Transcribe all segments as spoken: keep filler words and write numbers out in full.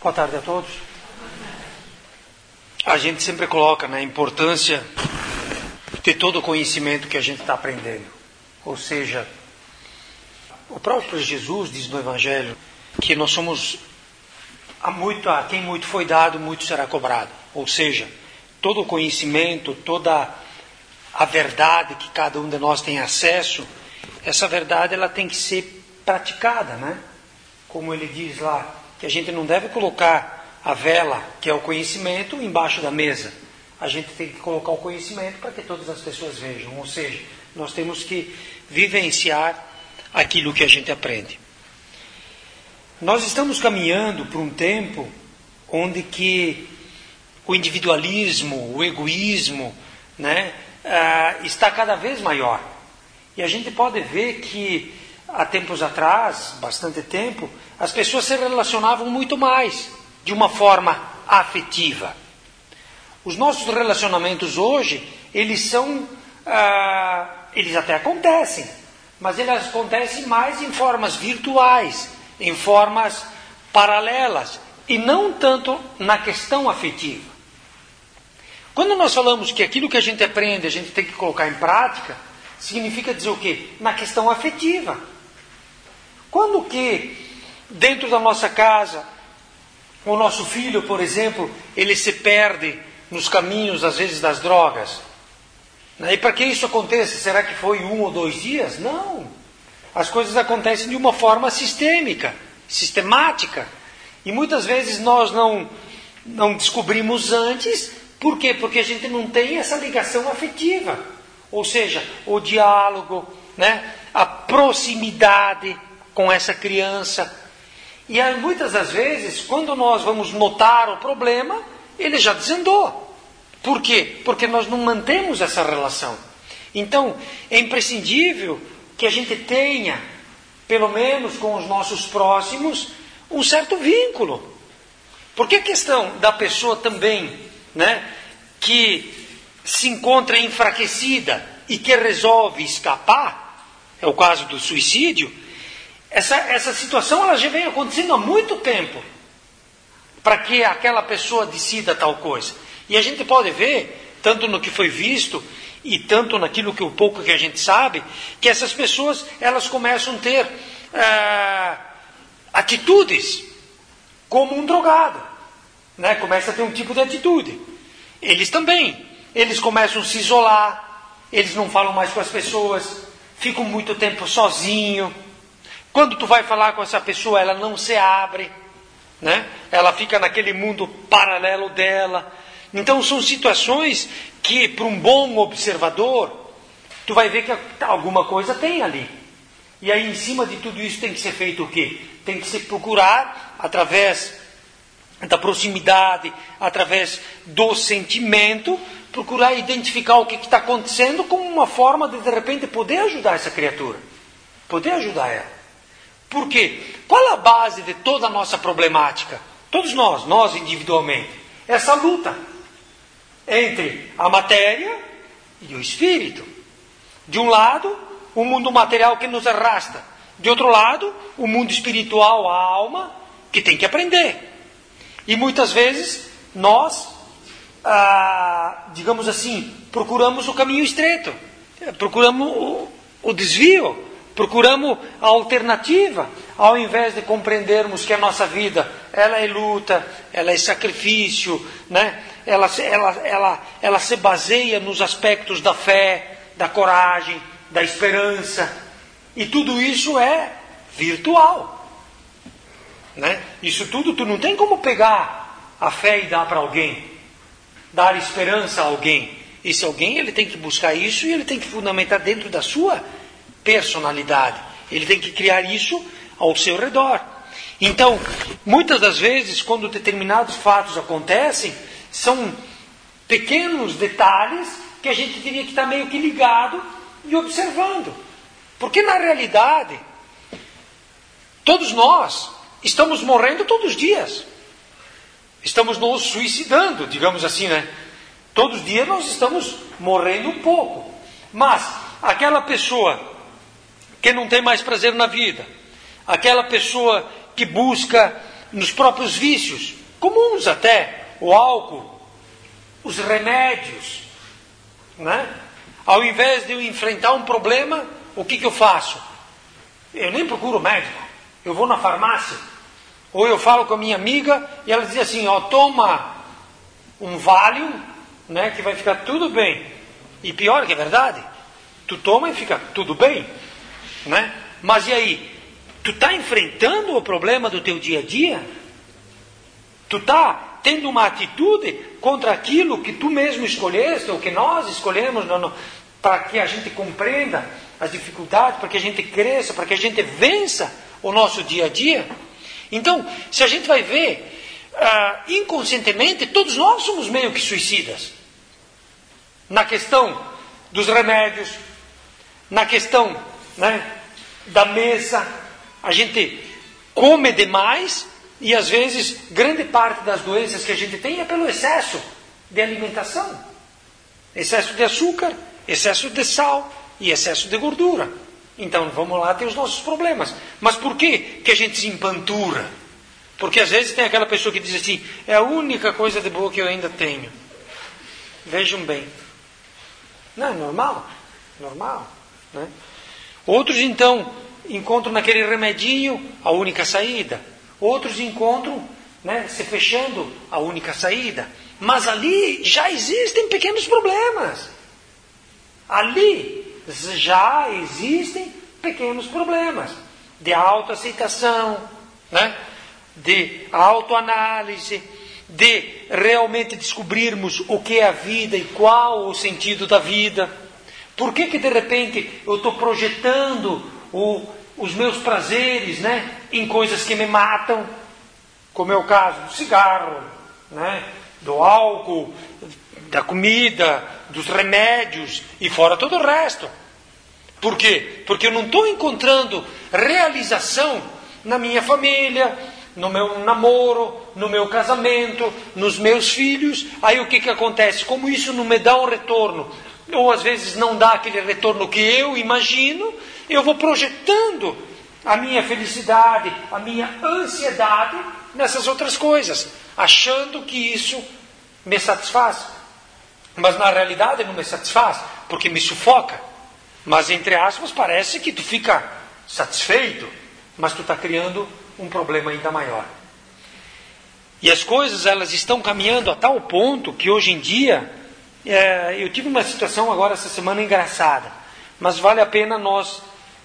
Boa tarde a todos. A gente sempre coloca na importância de todo o conhecimento que a gente está aprendendo. Ou seja, o próprio Jesus diz no Evangelho que nós somos a, muito, a quem muito foi dado, muito será cobrado. Ou seja, todo o conhecimento, toda a verdade que cada um de nós tem acesso, essa verdade ela tem que ser praticada, né? Como ele diz lá, que a gente não deve colocar a vela, que é o conhecimento, embaixo da mesa. A gente tem que colocar o conhecimento para que todas as pessoas vejam. Ou seja, nós temos que vivenciar aquilo que a gente aprende. Nós estamos caminhando para um tempo onde que o individualismo, o egoísmo, né, ah, está cada vez maior. E a gente pode ver que há tempos atrás, bastante tempo, as pessoas se relacionavam muito mais, de uma forma afetiva. Os nossos relacionamentos hoje, eles são, ah, eles até acontecem, mas eles acontecem mais em formas virtuais, em formas paralelas, e não tanto na questão afetiva. Quando nós falamos que aquilo que a gente aprende, a gente tem que colocar em prática, significa dizer o quê? Na questão afetiva. Quando que, dentro da nossa casa, o nosso filho, por exemplo, ele se perde nos caminhos, às vezes, das drogas? E para que isso aconteça, será que foi um ou dois dias? Não. As coisas acontecem de uma forma sistêmica, sistemática. E muitas vezes nós não, não descobrimos antes. Por quê? Porque a gente não tem essa ligação afetiva. Ou seja, o diálogo, né? A proximidade com essa criança. E aí, muitas das vezes, quando nós vamos notar o problema, ele já desandou. Por quê? Porque nós não mantemos essa relação. Então, é imprescindível que a gente tenha, pelo menos com os nossos próximos, um certo vínculo. Porque a questão da pessoa também, né, que se encontra enfraquecida e que resolve escapar, é o caso do suicídio, essa, essa situação ela já vem acontecendo há muito tempo, para que aquela pessoa decida tal coisa. E a gente pode ver, tanto no que foi visto, e tanto naquilo que o pouco que a gente sabe, que essas pessoas elas começam a ter ah, atitudes como um drogado, né? Começa a ter um tipo de atitude. Eles também, eles começam a se isolar, eles não falam mais com as pessoas, ficam muito tempo sozinhos. Quando tu vai falar com essa pessoa, ela não se abre, né? Ela fica naquele mundo paralelo dela. Então são situações que, para um bom observador, tu vai ver que alguma coisa tem ali. E aí, em cima de tudo isso, tem que ser feito o quê? Tem que se procurar, através da proximidade, através do sentimento, procurar identificar o que está acontecendo como uma forma de, de repente, poder ajudar essa criatura. Poder ajudar ela. Por quê? Qual é a base de toda a nossa problemática? Todos nós, nós individualmente. Essa luta entre a matéria e o espírito. De um lado, o mundo material que nos arrasta. De outro lado, o mundo espiritual, a alma, que tem que aprender. E muitas vezes, nós, ah, digamos assim, procuramos o caminho estreito. Procuramos o, o desvio. Procuramos a alternativa, ao invés de compreendermos que a nossa vida, ela é luta, ela é sacrifício, né? ela, ela, ela, ela se baseia nos aspectos da fé, da coragem, da esperança. E tudo isso é virtual. Né? Isso tudo, tu não tem como pegar a fé e dar para alguém, dar esperança a alguém. Esse alguém, ele tem que buscar isso e ele tem que fundamentar dentro da sua personalidade. Ele tem que criar isso ao seu redor. Então, muitas das vezes, quando determinados fatos acontecem, são pequenos detalhes que a gente teria que estar meio que ligado e observando. Porque, na realidade, todos nós estamos morrendo todos os dias. Estamos nos suicidando, digamos assim, né? Todos os dias nós estamos morrendo um pouco. Mas, aquela pessoa que não tem mais prazer na vida, aquela pessoa que busca nos próprios vícios, comuns até, o álcool, os remédios, né? Ao invés de eu enfrentar um problema, o que, que eu faço? Eu nem procuro médico, eu vou na farmácia, ou eu falo com a minha amiga e ela diz assim, ó, toma um Valium, né, que vai ficar tudo bem. E pior que é verdade, tu toma e fica tudo bem, né? Mas e aí? Tu está enfrentando o problema do teu dia a dia? Tu está tendo uma atitude contra aquilo que tu mesmo escolheste, ou que nós escolhemos, no, no, para que a gente compreenda as dificuldades, para que a gente cresça, para que a gente vença o nosso dia a dia? Então, se a gente vai ver, uh, inconscientemente, todos nós somos meio que suicidas. Na questão dos remédios, na questão, né, da mesa, a gente come demais e às vezes grande parte das doenças que a gente tem é pelo excesso de alimentação. Excesso de açúcar, excesso de sal e excesso de gordura. Então vamos lá ter os nossos problemas. Mas por que que a gente se empantura? Porque às vezes tem aquela pessoa que diz assim, é a única coisa de boa que eu ainda tenho. Vejam bem. Não, é normal. Normal. Né? Outros então encontram naquele remedinho a única saída. Outros encontram, né, se fechando a única saída. Mas ali já existem pequenos problemas. Ali já existem pequenos problemas de autoaceitação, né? De autoanálise, de realmente descobrirmos o que é a vida e qual o sentido da vida. Por que que de repente eu estou projetando o, os meus prazeres, né, em coisas que me matam, como é o caso do cigarro, né, do álcool, da comida, dos remédios e fora todo o resto. Por quê? Porque eu não estou encontrando realização na minha família, no meu namoro, no meu casamento, nos meus filhos. Aí o que que acontece? Como isso não me dá um retorno, ou às vezes não dá aquele retorno que eu imagino, eu vou projetando a minha felicidade, a minha ansiedade nessas outras coisas, achando que isso me satisfaz. Mas na realidade não me satisfaz, porque me sufoca. Mas entre aspas parece que tu fica satisfeito, mas tu está criando um problema ainda maior. E as coisas elas estão caminhando a tal ponto que hoje em dia, é, eu tive uma situação agora essa semana engraçada, mas vale a pena nós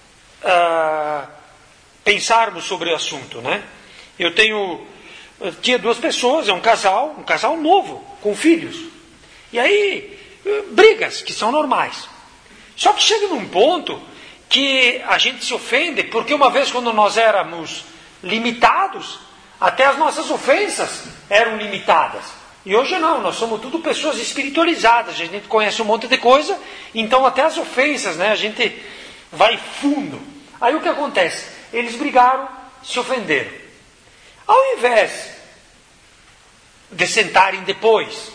ah, pensarmos sobre o assunto, né? Eu tenho, eu tinha duas pessoas, é um casal, um casal novo, com filhos. E aí, brigas que são normais. Só que chega num ponto que a gente se ofende, porque uma vez quando nós éramos limitados, até as nossas ofensas eram limitadas. E hoje não, nós somos tudo pessoas espiritualizadas, a gente conhece um monte de coisa, então até as ofensas, né, a gente vai fundo. Aí o que acontece? Eles brigaram, se ofenderam. Ao invés de sentarem depois,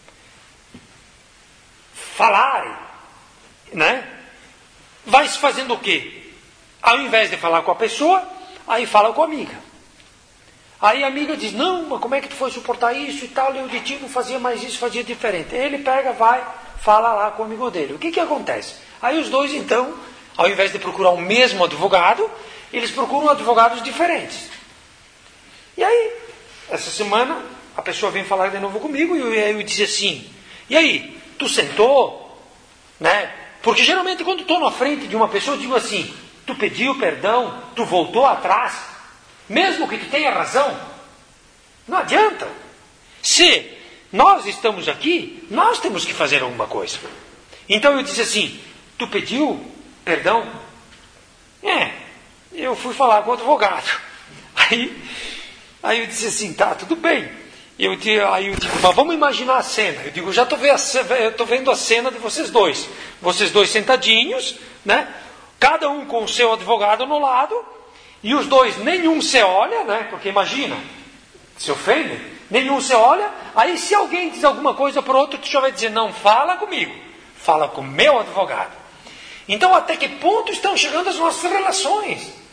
falarem, né? Vai se fazendo o quê? Ao invés de falar com a pessoa, aí fala com a amiga. Aí a amiga diz, não, mas como é que tu foi suportar isso e tal? Eu de ti não fazia mais isso, fazia diferente. Ele pega, vai, fala lá com o amigo dele. O que que acontece? Aí os dois então, ao invés de procurar o mesmo advogado, eles procuram advogados diferentes. E aí, essa semana, a pessoa vem falar de novo comigo e eu, eu disse assim, e aí, tu sentou? Né? Porque geralmente quando estou na frente de uma pessoa, eu digo assim, tu pediu perdão, tu voltou atrás, mesmo que tu tenha razão, não adianta. Se nós estamos aqui, nós temos que fazer alguma coisa. Então eu disse assim, tu pediu perdão? É, eu fui falar com o advogado. Aí, aí eu disse assim, tá, tudo bem. Eu, aí eu digo, mas vamos imaginar a cena. Eu digo, já estou vendo, vendo a cena de vocês dois. Vocês dois sentadinhos, né? Cada um com o seu advogado no lado, e os dois, nenhum se olha, né? Porque imagina, se ofende, nenhum se olha. Aí se alguém diz alguma coisa para o outro, tu já vai dizer, não fala comigo, fala com o meu advogado. Então até que ponto estão chegando as nossas relações?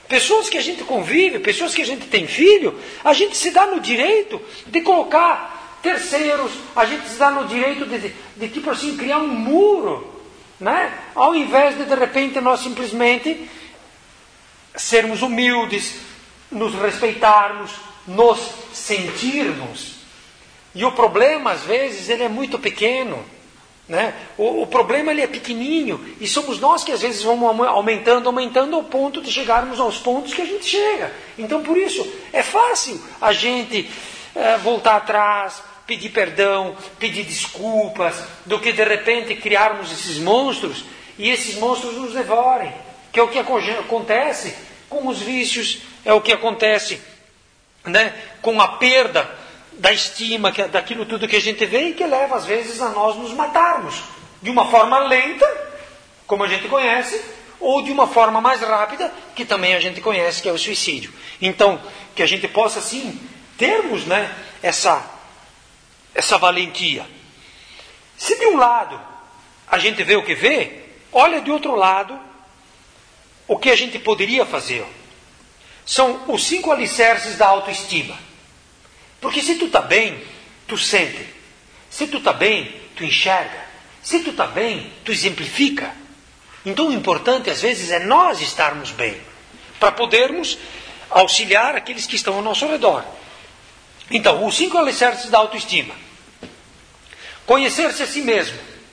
pessoas que a gente convive, pessoas que a gente tem filho, a gente se dá no direito de colocar terceiros, a gente se dá no direito de, de, de tipo assim, criar um muro, né? Ao invés de, de repente, nós simplesmente sermos humildes, nos respeitarmos, nos sentirmos. E o problema, às vezes, ele é muito pequeno. Né? O, o problema ele é pequenininho e somos nós que às vezes vamos aumentando, aumentando ao ponto de chegarmos aos pontos que a gente chega. Então por isso é fácil a gente é, voltar atrás, pedir perdão, pedir desculpas, do que de repente criarmos esses monstros e esses monstros nos devorem. Que é o que acontece com os vícios, é o que acontece, né, com a perda da estima, daquilo tudo que a gente vê e que leva às vezes a nós nos matarmos. De uma forma lenta, como a gente conhece, ou de uma forma mais rápida, que também a gente conhece, que é o suicídio. Então, que a gente possa sim termos, né, essa, essa valentia. Se de um lado a gente vê o que vê, olha de outro lado o que a gente poderia fazer. São os cinco alicerces da autoestima. Porque se tu está bem, tu sente. Se tu está bem, tu enxerga. Se tu está bem, tu exemplifica. Então o importante às vezes é nós estarmos bem, para podermos auxiliar aqueles que estão ao nosso redor. Então, os cinco alicerces da autoestima. Conhecer-se a si mesmo.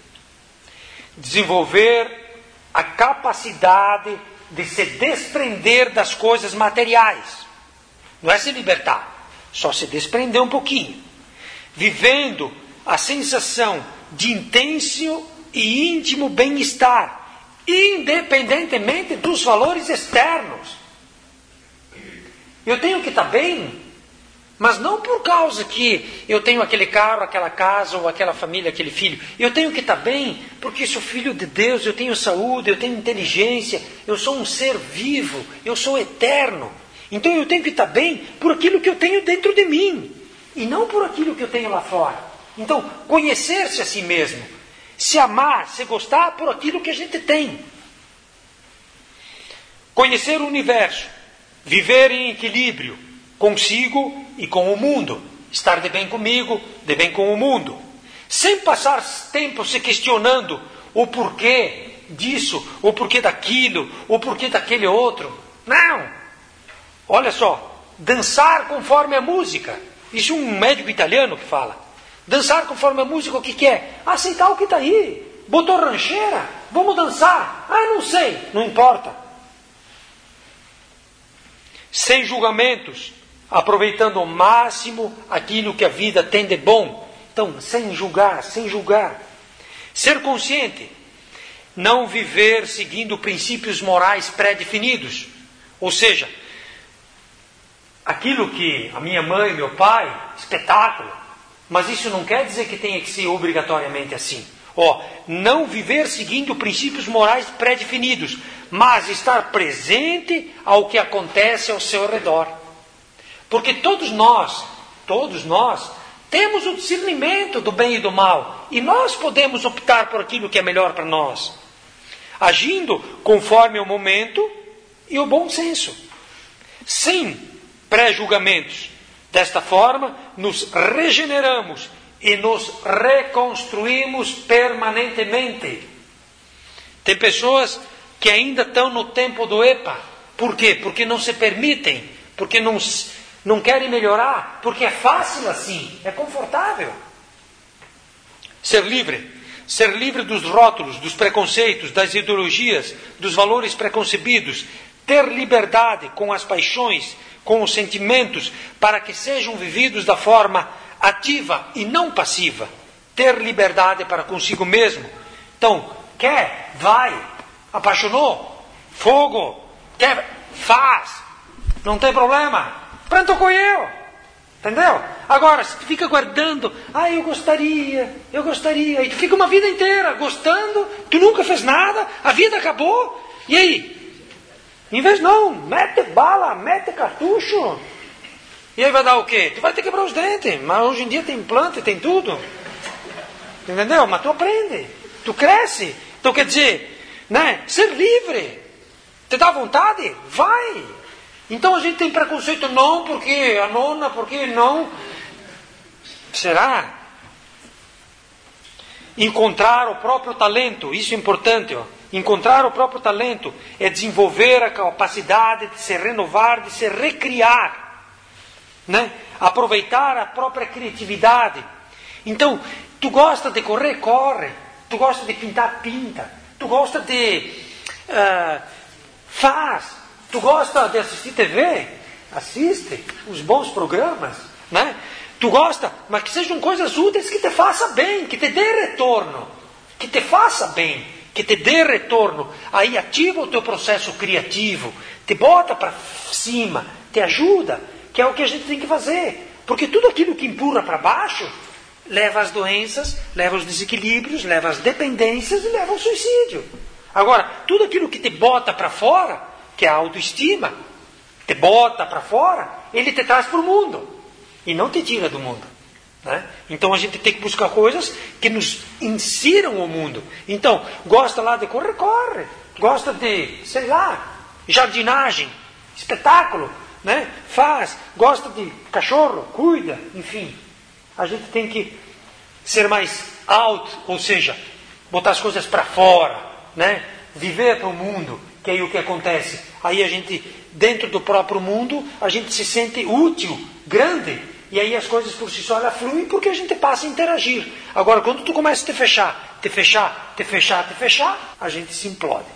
Desenvolver a capacidade de se desprender das coisas materiais. Não é se libertar. Só se desprender um pouquinho. Vivendo a sensação de intenso e íntimo bem-estar, independentemente dos valores externos. Eu tenho que estar bem, mas não por causa que eu tenho aquele carro, aquela casa, ou aquela família, aquele filho. Eu tenho que estar bem porque sou filho de Deus, eu tenho saúde, eu tenho inteligência, eu sou um ser vivo, eu sou eterno. Então eu tenho que estar bem por aquilo que eu tenho dentro de mim, e não por aquilo que eu tenho lá fora. Então, conhecer-se a si mesmo, se amar, se gostar por aquilo que a gente tem. Conhecer o universo, viver em equilíbrio consigo e com o mundo, estar de bem comigo, de bem com o mundo, sem passar tempo se questionando o porquê disso, o porquê daquilo, o porquê daquele outro. Não! Olha só, dançar conforme a música. Isso é um médico italiano que fala. Dançar conforme a música, o que, que é? Aceitar o que está aí. Botou rancheira, vamos dançar. Ah, não sei, não importa. Sem julgamentos, aproveitando ao máximo aquilo que a vida tem de bom. Então, sem julgar, sem julgar. Ser consciente, não viver seguindo princípios morais pré-definidos. Ou seja, aquilo que a minha mãe, meu pai, espetáculo. Mas isso não quer dizer que tenha que ser obrigatoriamente assim. Ó, não viver seguindo princípios morais pré-definidos, mas estar presente ao que acontece ao seu redor. Porque todos nós, todos nós, temos o discernimento do bem e do mal. E nós podemos optar por aquilo que é melhor para nós. Agindo conforme o momento e o bom senso. Sem pré-julgamentos. Desta forma, nos regeneramos e nos reconstruímos permanentemente. Tem pessoas que ainda estão no tempo do EPA. Por quê? Porque não se permitem, porque não, não querem melhorar, porque é fácil assim, é confortável. Ser livre. Ser livre dos rótulos, dos preconceitos, das ideologias, dos valores preconcebidos. Ter liberdade com as paixões, com os sentimentos, para que sejam vividos da forma ativa e não passiva. Ter liberdade para consigo mesmo. Então, quer, vai. Apaixonou? Fogo. Quer, faz. Não tem problema. Pronto com eu. Entendeu? Agora, se tu fica guardando, ah, eu gostaria, eu gostaria, e tu fica uma vida inteira gostando, tu nunca fez nada, a vida acabou, e aí? Em vez não, mete bala, mete cartucho. E aí vai dar o quê? Tu vai ter que quebrar os dentes. Mas hoje em dia tem implante, tem tudo. Entendeu? Mas tu aprende. Tu cresce. Então quer dizer, né? Ser livre. Te dá vontade? Vai. Então a gente tem preconceito, não, porque a nona, porque não. Será? Encontrar o próprio talento, isso é importante, ó. Encontrar o próprio talento é desenvolver a capacidade de se renovar, de se recriar, né? Aproveitar a própria criatividade. Então, tu gosta de correr, corre. Tu gosta de pintar, pinta. Tu gosta de... Uh, faz. Tu gosta de assistir T V? Assiste os bons programas, né? Tu gosta, mas que sejam coisas úteis que te façam bem, que te dê retorno. Que te faça bem, que te dê retorno. Aí ativa o teu processo criativo, te bota para cima, te ajuda, que é o que a gente tem que fazer. Porque tudo aquilo que empurra para baixo leva às doenças, leva aos desequilíbrios, leva às dependências e leva ao suicídio. Agora, tudo aquilo que te bota para fora, que é a autoestima, te bota para fora, ele te traz para o mundo e não te tira do mundo, né? Então a gente tem que buscar coisas que nos insiram o mundo. Então, gosta lá de correr, corre. Gosta de, sei lá, jardinagem, espetáculo, né? Faz. Gosta de cachorro, cuida, enfim. A gente tem que ser mais out, ou seja, botar as coisas para fora, né? Viver para o mundo, que é aí o que acontece. Aí a gente, dentro do próprio mundo, a gente se sente útil, grande. E aí as coisas por si só elas fluem porque a gente passa a interagir. Agora, quando tu começa a te fechar, te fechar, te fechar, te fechar, a gente se implode.